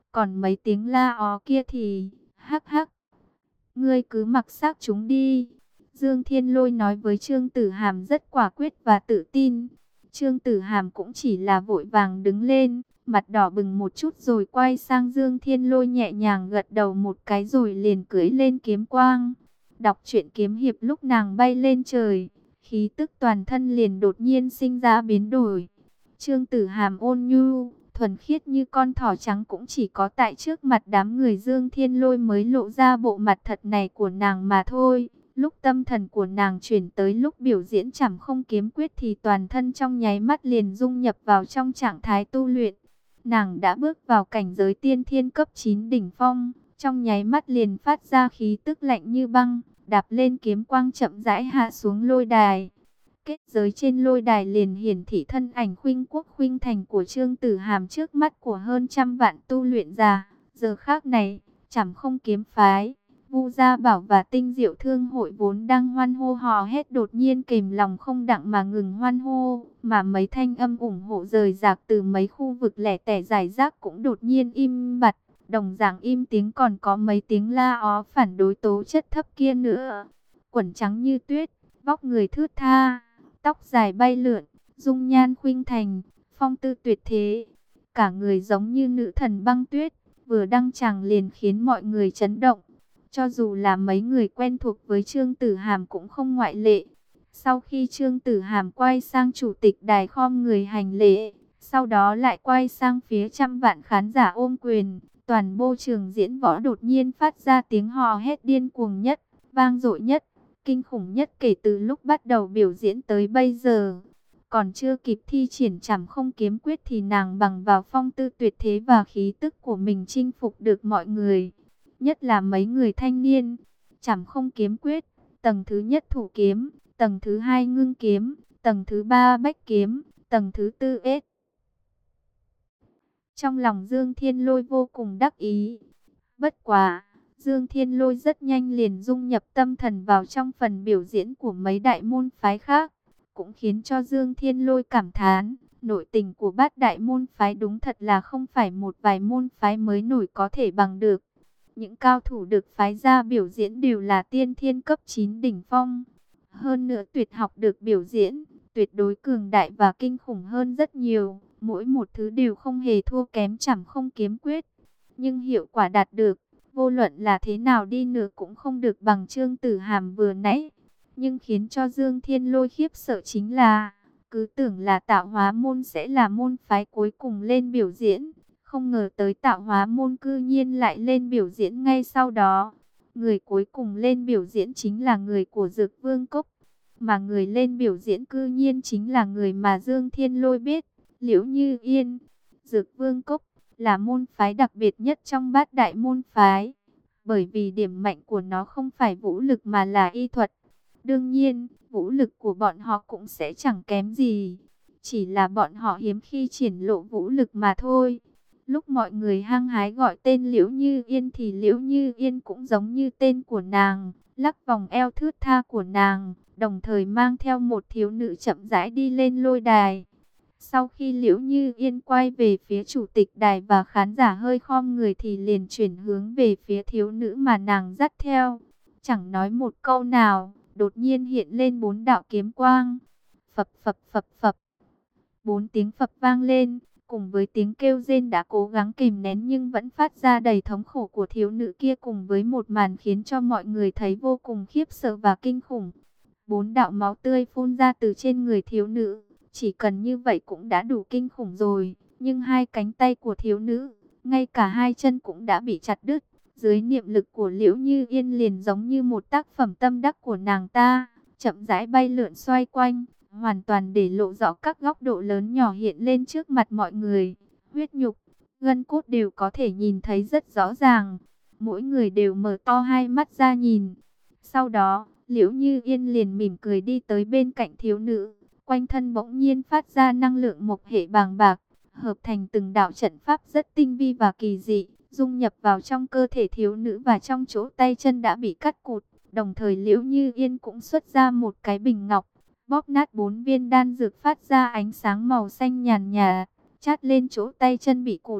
Còn mấy tiếng la ó kia thì, hắc hắc, ngươi cứ mặc xác chúng đi. Dương Thiên Lôi nói với Trương Tử Hàm rất quả quyết và tự tin. Trương Tử Hàm cũng chỉ là vội vàng đứng lên, mặt đỏ bừng một chút rồi quay sang Dương Thiên Lôi nhẹ nhàng gật đầu một cái rồi liền cưỡi lên kiếm quang. Đọc truyện kiếm hiệp lúc nàng bay lên trời, khí tức toàn thân liền đột nhiên sinh ra biến đổi. Trương Tử Hàm ôn nhu, thuần khiết như con thỏ trắng cũng chỉ có tại trước mặt đám người Dương Thiên Lôi mới lộ ra bộ mặt thật này của nàng mà thôi. Lúc tâm thần của nàng chuyển tới lúc biểu diễn Trảm Không Kiếm Quyết thì toàn thân trong nháy mắt liền dung nhập vào trong trạng thái tu luyện. Nàng đã bước vào cảnh giới tiên thiên cấp chín đỉnh phong, trong nháy mắt liền phát ra khí tức lạnh như băng, đạp lên kiếm quang chậm rãi hạ xuống lôi đài. Kết giới trên lôi đài liền hiển thị thân ảnh khuynh quốc khuynh thành của Trương Tử Hàm trước mắt của hơn trăm vạn tu luyện giả. Giờ khác này, Trảm Không Kiếm Phái, Vu Gia Bảo và Tinh Diệu Thương hội vốn đang hoan hô hò hét đột nhiên kềm lòng không đặng mà ngừng hoan hô, mà mấy thanh âm ủng hộ rời rạc từ mấy khu vực lẻ tẻ rải rác cũng đột nhiên im bặt, đồng dạng im tiếng còn có mấy tiếng la ó phản đối tố chất thấp kia nữa. Quần trắng như tuyết, vóc người thướt tha, tóc dài bay lượn, dung nhan khuynh thành, phong tư tuyệt thế, cả người giống như nữ thần băng tuyết, vừa đăng tràng liền khiến mọi người chấn động. Cho dù là mấy người quen thuộc với Trương Tử Hàm cũng không ngoại lệ. Sau khi Trương Tử Hàm quay sang chủ tịch đài khom người hành lễ, sau đó lại quay sang phía trăm vạn khán giả ôm quyền, toàn bộ trường diễn võ đột nhiên phát ra tiếng hò hét điên cuồng nhất, vang dội nhất, kinh khủng nhất kể từ lúc bắt đầu biểu diễn tới bây giờ. Còn chưa kịp thi triển Trảm Không Kiếm Quyết thì nàng bằng vào phong tư tuyệt thế và khí tức của mình chinh phục được mọi người. Nhất là mấy người thanh niên. Trảm Không Kiếm Quyết, tầng thứ nhất thủ kiếm, tầng thứ hai ngưng kiếm, tầng thứ ba bách kiếm, tầng thứ tư ết. Trong lòng Dương Thiên Lôi vô cùng đắc ý. Bất quá, Dương Thiên Lôi rất nhanh liền dung nhập tâm thần vào trong phần biểu diễn của mấy đại môn phái khác, cũng khiến cho Dương Thiên Lôi cảm thán, nội tình của bát đại môn phái đúng thật là không phải một vài môn phái mới nổi có thể bằng được. Những cao thủ được phái ra biểu diễn đều là tiên thiên cấp chín đỉnh phong. Hơn nữa tuyệt học được biểu diễn, tuyệt đối cường đại và kinh khủng hơn rất nhiều. Mỗi một thứ đều không hề thua kém Trảm Không Kiếm Quyết. Nhưng hiệu quả đạt được, vô luận là thế nào đi nữa cũng không được bằng Trương Tử Hàm vừa nãy. Nhưng khiến cho Dương Thiên Lôi khiếp sợ chính là, cứ tưởng là Tạo Hóa môn sẽ là môn phái cuối cùng lên biểu diễn. Không ngờ tới Tạo Hóa môn cư nhiên lại lên biểu diễn ngay sau đó. Người cuối cùng lên biểu diễn chính là người của Dược Vương Cốc. Mà người lên biểu diễn cư nhiên chính là người mà Dương Thiên Lôi biết, Liễu Như Yên. Dược Vương Cốc là môn phái đặc biệt nhất trong bát đại môn phái. Bởi vì điểm mạnh của nó không phải vũ lực mà là y thuật. Đương nhiên, vũ lực của bọn họ cũng sẽ chẳng kém gì. Chỉ là bọn họ hiếm khi triển lộ vũ lực mà thôi. Lúc mọi người hăng hái gọi tên Liễu Như Yên thì Liễu Như Yên cũng giống như tên của nàng, lắc vòng eo thướt tha của nàng, đồng thời mang theo một thiếu nữ chậm rãi đi lên lôi đài. Sau khi Liễu Như Yên quay về phía chủ tịch đài và khán giả hơi khom người thì liền chuyển hướng về phía thiếu nữ mà nàng dắt theo. Chẳng nói một câu nào, đột nhiên hiện lên bốn đạo kiếm quang. Phập phập phập phập. Bốn tiếng phập vang lên, cùng với tiếng kêu rên đã cố gắng kìm nén nhưng vẫn phát ra đầy thống khổ của thiếu nữ kia, cùng với một màn khiến cho mọi người thấy vô cùng khiếp sợ và kinh khủng. Bốn đạo máu tươi phun ra từ trên người thiếu nữ, chỉ cần như vậy cũng đã đủ kinh khủng rồi. Nhưng hai cánh tay của thiếu nữ, ngay cả hai chân cũng đã bị chặt đứt. Dưới niệm lực của Liễu Như Yên liền giống như một tác phẩm tâm đắc của nàng ta, chậm rãi bay lượn xoay quanh, hoàn toàn để lộ rõ các góc độ lớn nhỏ hiện lên trước mặt mọi người. Huyết nhục, gân cốt đều có thể nhìn thấy rất rõ ràng. Mỗi người đều mở to hai mắt ra nhìn. Sau đó, Liễu Như Yên liền mỉm cười đi tới bên cạnh thiếu nữ. Quanh thân bỗng nhiên phát ra năng lượng mộc hệ bàng bạc, hợp thành từng đạo trận pháp rất tinh vi và kỳ dị, dung nhập vào trong cơ thể thiếu nữ và trong chỗ tay chân đã bị cắt cụt. Đồng thời Liễu Như Yên cũng xuất ra một cái bình ngọc, bóp nát bốn viên đan dược phát ra ánh sáng màu xanh nhàn nhạt, chát lên chỗ tay chân bị cụt.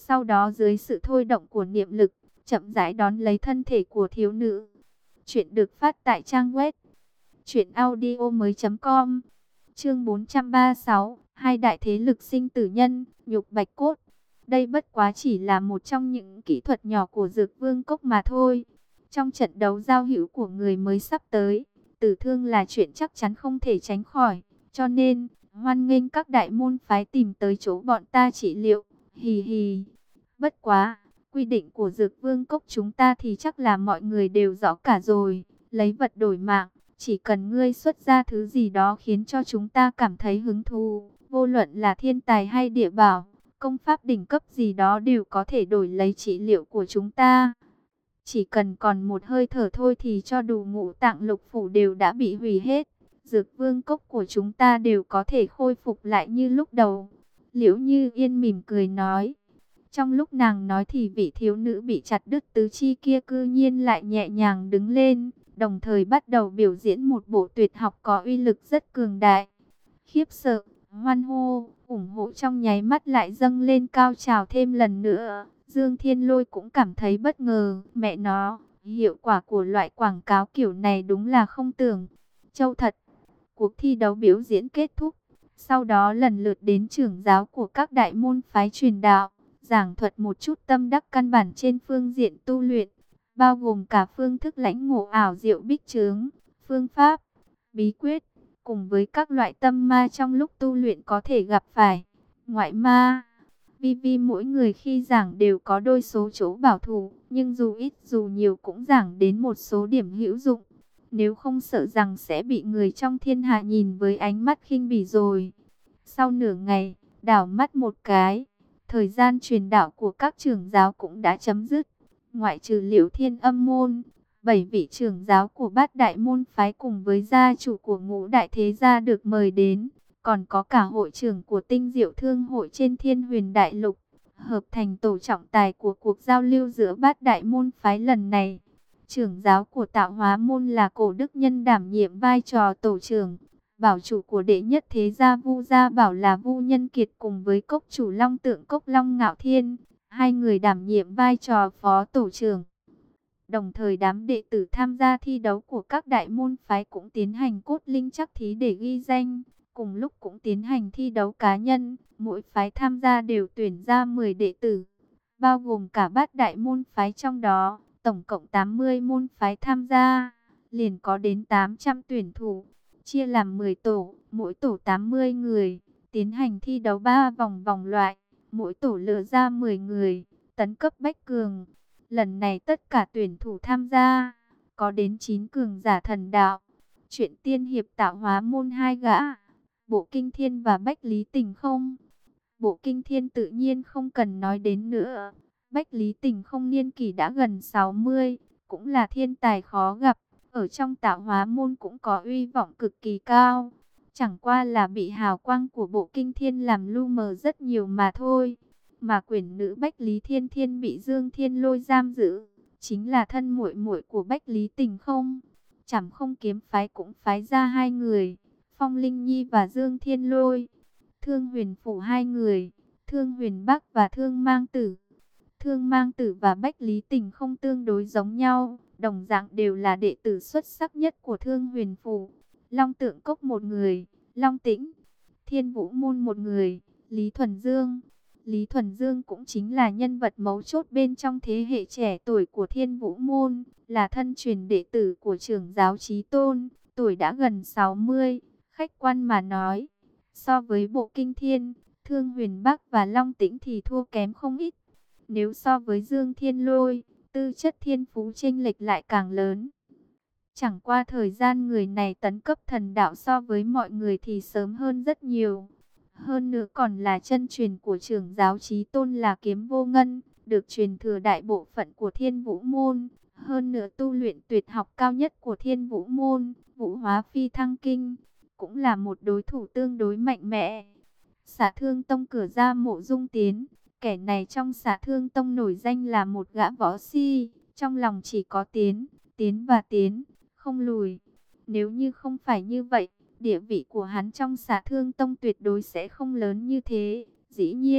Sau đó dưới sự thôi động của niệm lực, chậm rãi đón lấy thân thể của thiếu nữ. Chuyện được phát tại trang web truyện audio mới chấm com. Chương bốn trăm ba mươi sáu, hai đại thế lực sinh tử nhân, nhục bạch cốt. Đây bất quá chỉ là một trong những kỹ thuật nhỏ của Dược Vương Cốc mà thôi. Trong trận đấu giao hữu của người mới sắp tới, tử thương là chuyện chắc chắn không thể tránh khỏi. Cho nên, hoan nghênh các đại môn phái tìm tới chỗ bọn ta trị liệu. Hì hì. Bất quá, quy định của Dược Vương Cốc chúng ta thì chắc là mọi người đều rõ cả rồi. Lấy vật đổi mạng, chỉ cần ngươi xuất ra thứ gì đó khiến cho chúng ta cảm thấy hứng thú, vô luận là thiên tài hay địa bảo, công pháp đỉnh cấp gì đó đều có thể đổi lấy trị liệu của chúng ta. Chỉ cần còn một hơi thở thôi thì cho dù ngũ tạng lục phủ đều đã bị hủy hết, Dược Vương Cốc của chúng ta đều có thể khôi phục lại như lúc đầu. Liễu Như Yên mỉm cười nói. Trong lúc nàng nói thì vị thiếu nữ bị chặt đứt tứ chi kia cư nhiên lại nhẹ nhàng đứng lên, đồng thời bắt đầu biểu diễn một bộ tuyệt học có uy lực rất cường đại. Khiếp sợ, hoan hô, ủng hộ trong nháy mắt lại dâng lên cao trào thêm lần nữa. Dương Thiên Lôi cũng cảm thấy bất ngờ, mẹ nó, hiệu quả của loại quảng cáo kiểu này đúng là không tưởng. Châu thật, cuộc thi đấu biểu diễn kết thúc, sau đó lần lượt đến trưởng giáo của các đại môn phái truyền đạo, giảng thuật một chút tâm đắc căn bản trên phương diện tu luyện, bao gồm cả phương thức lãnh ngộ ảo diệu bích chướng, phương pháp, bí quyết, cùng với các loại tâm ma trong lúc tu luyện có thể gặp phải. Ngoại ma, vi vi mỗi người khi giảng đều có đôi số chỗ bảo thủ, nhưng dù ít dù nhiều cũng giảng đến một số điểm hữu dụng. Nếu không sợ rằng sẽ bị người trong thiên hạ nhìn với ánh mắt khinh bỉ rồi. Sau nửa ngày, đảo mắt một cái, thời gian truyền đạo của các trưởng giáo cũng đã chấm dứt. Ngoại trừ Liễu Thiên Âm môn, bảy vị trưởng giáo của bát đại môn phái cùng với gia chủ của ngũ đại thế gia được mời đến, còn có cả hội trưởng của Tinh Diệu Thương hội trên Thiên Huyền Đại Lục, hợp thành tổ trọng tài của cuộc giao lưu giữa bát đại môn phái lần này. Trưởng giáo của Tạo Hóa môn là Cổ Đức Nhân đảm nhiệm vai trò tổ trưởng, bảo chủ của đệ nhất thế gia Vu Gia Bảo là Vu Nhân Kiệt cùng với cốc chủ Long Tượng Cốc Long Ngạo Thiên, hai người đảm nhiệm vai trò phó tổ trưởng. Đồng thời đám đệ tử tham gia thi đấu của các đại môn phái cũng tiến hành cốt linh chắc thí để ghi danh, cùng lúc cũng tiến hành thi đấu cá nhân, mỗi phái tham gia đều tuyển ra mười đệ tử, bao gồm cả bát đại môn phái trong đó, tổng cộng tám mươi môn phái tham gia, liền có đến tám trăm tuyển thủ, chia làm mười tổ, mỗi tổ tám mươi người, tiến hành thi đấu ba vòng vòng loại, mỗi tổ lựa ra mười người, tấn cấp bách cường. Lần này tất cả tuyển thủ tham gia, có đến chín cường giả thần đạo. Chuyện tiên hiệp Tạo Hóa môn hai gã, Bộ Kinh Thiên và Bách Lý Tình không. Bộ Kinh Thiên tự nhiên không cần nói đến nữa. Bách Lý Tình không niên kỷ đã gần sáu mươi, cũng là thiên tài khó gặp. Ở trong Tạo Hóa môn cũng có uy vọng cực kỳ cao. Chẳng qua là bị hào quang của Bộ Kinh Thiên làm lu mờ rất nhiều mà thôi. Mà quyển nữ Bách Lý Thiên Thiên bị Dương Thiên Lôi giam giữ, chính là thân muội muội của Bách Lý Tình không. Trảm Không kiếm phái cũng phái ra hai người, Phong Linh Nhi và Dương Thiên Lôi. Thương Huyền phủ hai người, Thương Huyền Bắc và Thương Mang Tử. Thương Mang Tử và Bách Lý Tình không tương đối giống nhau, đồng dạng đều là đệ tử xuất sắc nhất của Thương Huyền phủ. Long Tượng Cốc một người, Long Tĩnh. Thiên Vũ môn một người, Lý Thuần Dương. Lý Thuần Dương cũng chính là nhân vật mấu chốt bên trong thế hệ trẻ tuổi của Thiên Vũ môn, là thân truyền đệ tử của trưởng giáo Chí Tôn, tuổi đã gần sáu mươi, khách quan mà nói, so với Bộ Kinh Thiên, Thương Huyền Bắc và Long Tĩnh thì thua kém không ít. Nếu so với Dương Thiên Lôi, tư chất thiên phú chênh lệch lại càng lớn. Chẳng qua thời gian người này tấn cấp thần đạo so với mọi người thì sớm hơn rất nhiều. Hơn nữa còn là chân truyền của trưởng giáo Chí Tôn là Kiếm Vô Ngân, được truyền thừa đại bộ phận của Thiên Vũ môn. Hơn nữa tu luyện tuyệt học cao nhất của Thiên Vũ môn, Vũ Hóa Phi Thăng Kinh, cũng là một đối thủ tương đối mạnh mẽ. Xả Thương Tông cửa ra Mộ Dung Tiến, kẻ này trong Xả Thương Tông nổi danh là một gã võ si, trong lòng chỉ có tiến, tiến và tiến, không lùi. Nếu như không phải như vậy, địa vị của hắn trong Xả Thương Tông tuyệt đối sẽ không lớn như thế. Dĩ nhiên,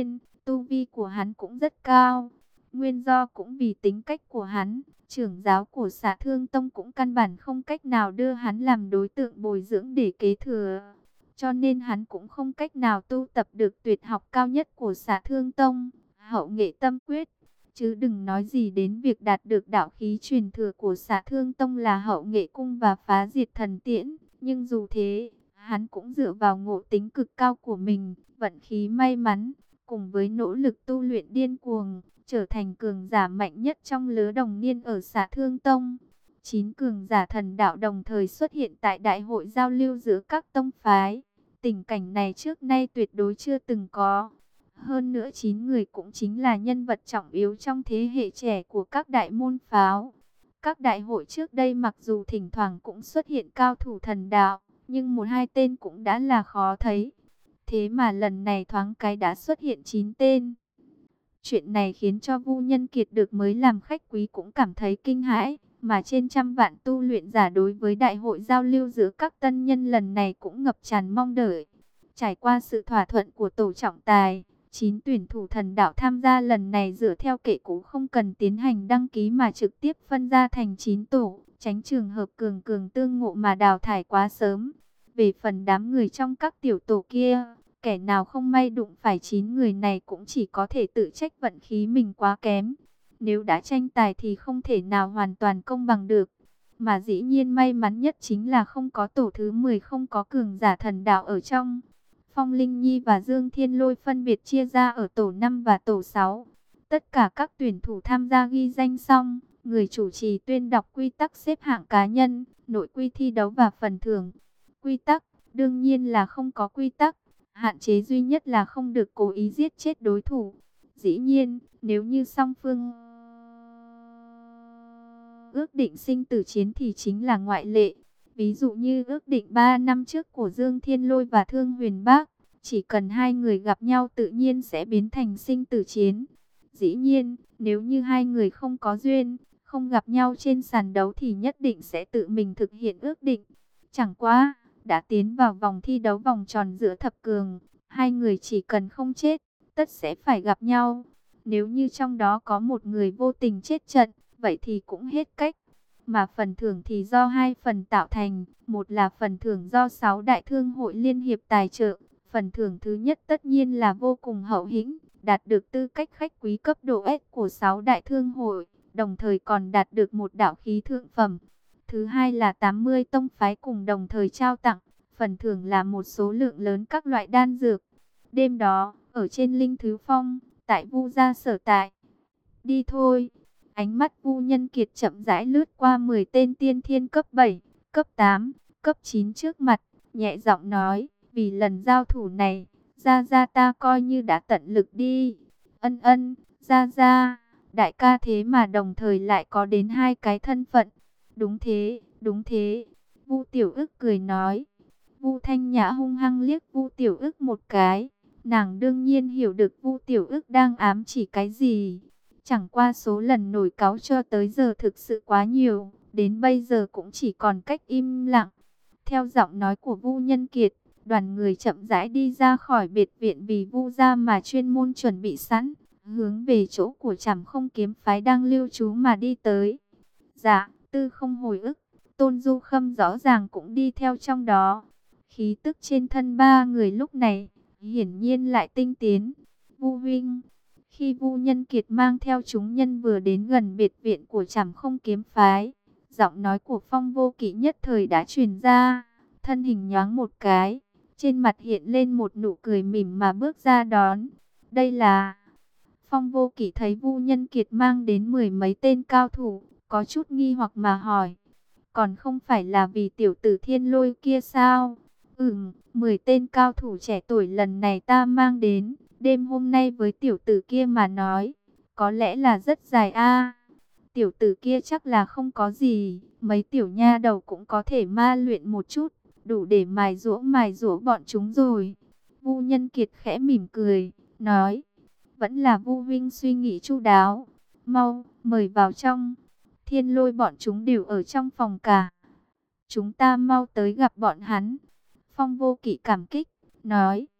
tu vi của hắn cũng rất cao. Nguyên do cũng vì tính cách của hắn, trưởng giáo của Xạ Thương Tông cũng căn bản không cách nào đưa hắn làm đối tượng bồi dưỡng để kế thừa. Cho nên hắn cũng không cách nào tu tập được tuyệt học cao nhất của Xạ Thương Tông, Hậu Nghệ Tâm Quyết. Chứ đừng nói gì đến việc đạt được đạo khí truyền thừa của Xạ Thương Tông là Hậu Nghệ Cung và Phá Diệt Thần Tiễn. Nhưng dù thế, hắn cũng dựa vào ngộ tính cực cao của mình, vận khí may mắn, cùng với nỗ lực tu luyện điên cuồng, trở thành cường giả mạnh nhất trong lứa đồng niên ở Xạ Thương Tông. Chín cường giả thần đạo đồng thời xuất hiện tại đại hội giao lưu giữa các tông phái. Tình cảnh này trước nay tuyệt đối chưa từng có. Hơn nữa chín người cũng chính là nhân vật trọng yếu trong thế hệ trẻ của các đại môn phái. Các đại hội trước đây mặc dù thỉnh thoảng cũng xuất hiện cao thủ thần đạo, nhưng một hai tên cũng đã là khó thấy. Thế mà lần này thoáng cái đã xuất hiện chín tên. Chuyện này khiến cho Vu Nhân Kiệt được mới làm khách quý cũng cảm thấy kinh hãi. Mà trên trăm vạn tu luyện giả đối với đại hội giao lưu giữa các tân nhân lần này cũng ngập tràn mong đợi. Trải qua sự thỏa thuận của tổ trọng tài, chín tuyển thủ thần đạo tham gia lần này dựa theo kệ cũ không cần tiến hành đăng ký mà trực tiếp phân ra thành chín tổ, tránh trường hợp cường cường tương ngộ mà đào thải quá sớm. Về phần đám người trong các tiểu tổ kia, kẻ nào không may đụng phải chín người này cũng chỉ có thể tự trách vận khí mình quá kém. Nếu đã tranh tài thì không thể nào hoàn toàn công bằng được. Mà dĩ nhiên may mắn nhất chính là không có tổ thứ mười không có cường giả thần đạo ở trong. Phong Linh Nhi và Dương Thiên Lôi phân biệt chia ra ở tổ năm và tổ sáu. Tất cả các tuyển thủ tham gia ghi danh xong, người chủ trì tuyên đọc quy tắc xếp hạng cá nhân, nội quy thi đấu và phần thưởng. Quy tắc, đương nhiên là không có quy tắc. Hạn chế duy nhất là không được cố ý giết chết đối thủ. Dĩ nhiên, nếu như song phương ước định sinh tử chiến thì chính là ngoại lệ. Ví dụ như ước định ba năm trước của Dương Thiên Lôi và Thương Huyền Bác, chỉ cần hai người gặp nhau tự nhiên sẽ biến thành sinh tử chiến. Dĩ nhiên, nếu như hai người không có duyên, không gặp nhau trên sàn đấu thì nhất định sẽ tự mình thực hiện ước định. Chẳng qua, đã tiến vào vòng thi đấu vòng tròn giữa thập cường, hai người chỉ cần không chết, tất sẽ phải gặp nhau. Nếu như trong đó có một người vô tình chết trận, vậy thì cũng hết cách. Mà phần thưởng thì do hai phần tạo thành, một là phần thưởng do sáu đại thương hội liên hiệp tài trợ. Phần thưởng thứ nhất tất nhiên là vô cùng hậu hĩnh, đạt được tư cách khách quý cấp độ S của sáu đại thương hội, đồng thời còn đạt được một đạo khí thượng phẩm. Thứ hai là tám mươi tông phái cùng đồng thời trao tặng, phần thưởng là một số lượng lớn các loại đan dược. Đêm đó, ở trên Linh Thứ Phong, tại Vu gia sở tại. Đi thôi. Ánh mắt Vu Nhân Kiệt chậm rãi lướt qua mười tên tiên thiên cấp bảy, cấp tám, cấp chín trước mặt, nhẹ giọng nói, vì lần giao thủ này, Gia Gia ta coi như đã tận lực đi. Ân ân, Gia Gia, đại ca thế mà đồng thời lại có đến hai cái thân phận. Đúng thế, đúng thế. Vu Tiểu Ức cười nói. Vu Thanh Nhã hung hăng liếc Vu Tiểu Ức một cái. Nàng đương nhiên hiểu được Vu Tiểu Ức đang ám chỉ cái gì. Chẳng qua số lần nổi cáu cho tới giờ thực sự quá nhiều, đến bây giờ cũng chỉ còn cách im lặng. Theo giọng nói của Vu Nhân Kiệt, đoàn người chậm rãi đi ra khỏi biệt viện vì Vu gia mà chuyên môn chuẩn bị sẵn, hướng về chỗ của Trảm Không Kiếm phái đang lưu trú mà đi tới. Dạ, Tư Không hồi ức, Tôn Du Khâm rõ ràng cũng đi theo trong đó. Khí tức trên thân ba người lúc này hiển nhiên lại tinh tiến. Vu huynh. Khi Vu Nhân Kiệt mang theo chúng nhân vừa đến gần biệt viện của Trảm Không Kiếm phái, giọng nói của Phong Vô Kỵ nhất thời đã truyền ra, thân hình nhoáng một cái, trên mặt hiện lên một nụ cười mỉm mà bước ra đón. Đây là... Phong Vô Kỵ thấy Vu Nhân Kiệt mang đến mười mấy tên cao thủ, có chút nghi hoặc mà hỏi, còn không phải là vì tiểu tử Thiên Lôi kia sao? Ừm, mười tên cao thủ trẻ tuổi lần này ta mang đến. Đêm hôm nay với tiểu tử kia mà nói, có lẽ là rất dài a. Tiểu tử kia chắc là không có gì, mấy tiểu nha đầu cũng có thể ma luyện một chút, đủ để mài giũa mài giũa bọn chúng rồi. Vu Nhân Kiệt khẽ mỉm cười, nói, vẫn là Vu huynh suy nghĩ chu đáo. Mau, mời vào trong. Thiên Lôi bọn chúng đều ở trong phòng cả. Chúng ta mau tới gặp bọn hắn. Phong Vô Kỵ cảm kích, nói.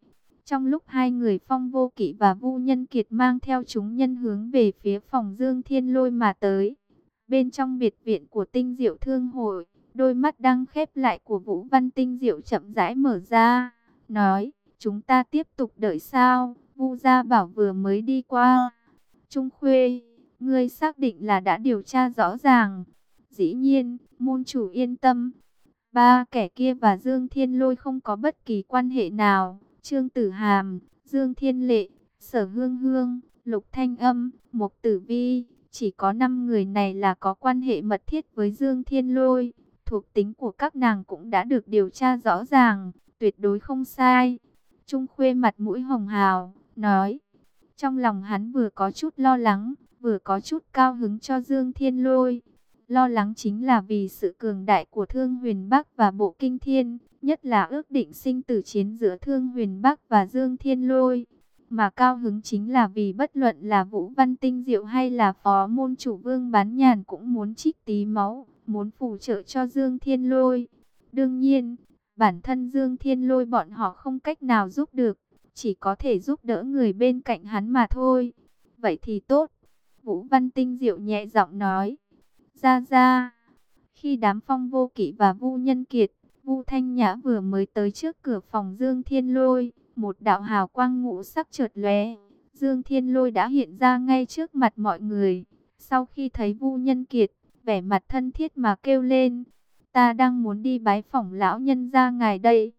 Trong lúc hai người Phong Vô Kỵ và Vu Nhân Kiệt mang theo chúng nhân hướng về phía phòng Dương Thiên Lôi mà tới, bên trong biệt viện của Tinh Diệu Thương Hội, đôi mắt đang khép lại của Vũ Văn Tinh Diệu chậm rãi mở ra, nói: chúng ta tiếp tục đợi sao? Vu Gia Bảo vừa mới đi qua. Trung Khuê, ngươi xác định là đã điều tra rõ ràng? Dĩ nhiên, môn chủ yên tâm. Ba kẻ kia và Dương Thiên Lôi không có bất kỳ quan hệ nào. Trương Tử Hàm, Dương Thiên Lệ, Sở Hương Hương, Lục Thanh Âm, Mục Tử Vi, chỉ có năm người này là có quan hệ mật thiết với Dương Thiên Lôi. Thuộc tính của các nàng cũng đã được điều tra rõ ràng, tuyệt đối không sai. Trung Khuê mặt mũi hồng hào, nói. Trong lòng hắn vừa có chút lo lắng, vừa có chút cao hứng cho Dương Thiên Lôi. Lo lắng chính là vì sự cường đại của Thương Huyền Bắc và Bộ Kinh Thiên, nhất là ước định sinh tử chiến giữa Thương Huyền Bắc và Dương Thiên Lôi. Mà cao hứng chính là vì bất luận là Vũ Văn Tinh Diệu hay là phó môn chủ Vương Bán Nhàn cũng muốn trích tí máu, muốn phù trợ cho Dương Thiên Lôi. Đương nhiên, bản thân Dương Thiên Lôi bọn họ không cách nào giúp được, chỉ có thể giúp đỡ người bên cạnh hắn mà thôi. Vậy thì tốt. Vũ Văn Tinh Diệu nhẹ giọng nói. Ra ra, khi đám Phong Vô Kỵ và Vu Nhân Kiệt, Vu Thanh Nhã vừa mới tới trước cửa phòng Dương Thiên Lôi, một đạo hào quang ngũ sắc chợt lóe, Dương Thiên Lôi đã hiện ra ngay trước mặt mọi người. Sau khi thấy Vu Nhân Kiệt, vẻ mặt thân thiết mà kêu lên: ta đang muốn đi bái phỏng lão nhân gia ngài đây.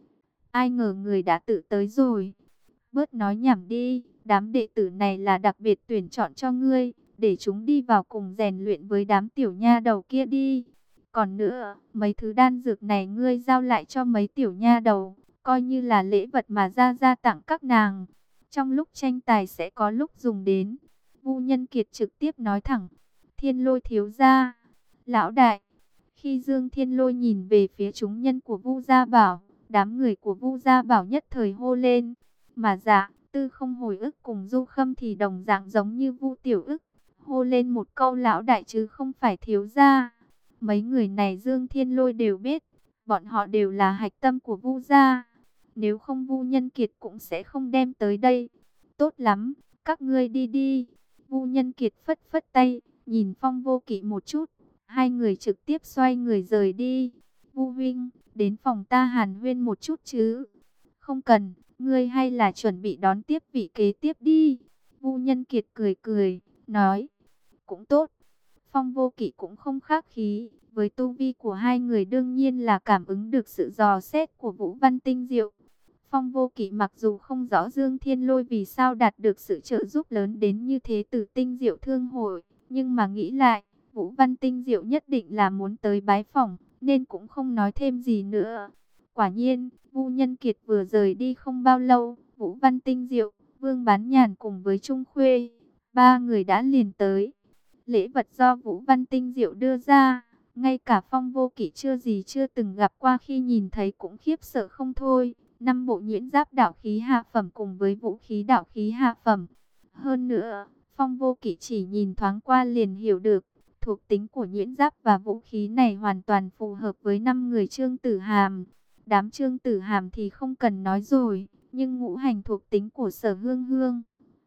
Ai ngờ người đã tự tới rồi. Bớt nói nhảm đi, đám đệ tử này là đặc biệt tuyển chọn cho ngươi, để chúng đi vào cùng rèn luyện với đám tiểu nha đầu kia đi. Còn nữa, mấy thứ đan dược này ngươi giao lại cho mấy tiểu nha đầu, coi như là lễ vật mà gia gia tặng các nàng. Trong lúc tranh tài sẽ có lúc dùng đến. Vu Nhân Kiệt trực tiếp nói thẳng. Thiên Lôi thiếu gia, lão đại. Khi Dương Thiên Lôi nhìn về phía chúng nhân của Vu Gia Bảo, đám người của Vu Gia Bảo nhất thời hô lên. Mà dạ, Tư Không Hồi Ức cùng Du Khâm thì đồng dạng giống như Vu Tiểu Ức, hô lên một câu lão đại chứ không phải thiếu gia. Mấy người này Dương Thiên Lôi đều biết, bọn họ đều là hạch tâm của Vu gia. Nếu không Vu Nhân Kiệt cũng sẽ không đem tới đây. Tốt lắm, các ngươi đi đi. Vu Nhân Kiệt phất phất tay, nhìn Phong Vô Kỵ một chút, hai người trực tiếp xoay người rời đi. Vu huynh, đến phòng ta hàn huyên một chút chứ? Không cần, ngươi hay là chuẩn bị đón tiếp vị kế tiếp đi. Vu Nhân Kiệt cười cười, nói. Cũng tốt. Phong Vô Kỵ cũng không khách khí, với tu vi của hai người đương nhiên là cảm ứng được sự dò xét của Vũ Văn Tinh Diệu. Phong Vô Kỵ mặc dù không rõ Dương Thiên Lôi vì sao đạt được sự trợ giúp lớn đến như thế từ Tinh Diệu Thương Hội, nhưng mà nghĩ lại, Vũ Văn Tinh Diệu nhất định là muốn tới bái phỏng, nên cũng không nói thêm gì nữa. Quả nhiên, Vu Nhân Kiệt vừa rời đi không bao lâu, Vũ Văn Tinh Diệu, Vương Bán Nhàn cùng với Trung Khuê, ba người đã liền tới. Lễ vật do Vũ Văn Tinh Diệu đưa ra, ngay cả Phong Vô Kỵ chưa gì chưa từng gặp qua khi nhìn thấy cũng khiếp sợ không thôi. Năm bộ nhuyễn giáp đạo khí hạ phẩm cùng với vũ khí đạo khí hạ phẩm. Hơn nữa, Phong Vô Kỵ chỉ nhìn thoáng qua liền hiểu được, thuộc tính của nhuyễn giáp và vũ khí này hoàn toàn phù hợp với năm người Trương Tử Hàm. Đám Trương Tử Hàm thì không cần nói rồi, nhưng ngũ hành thuộc tính của Sở Hương Hương,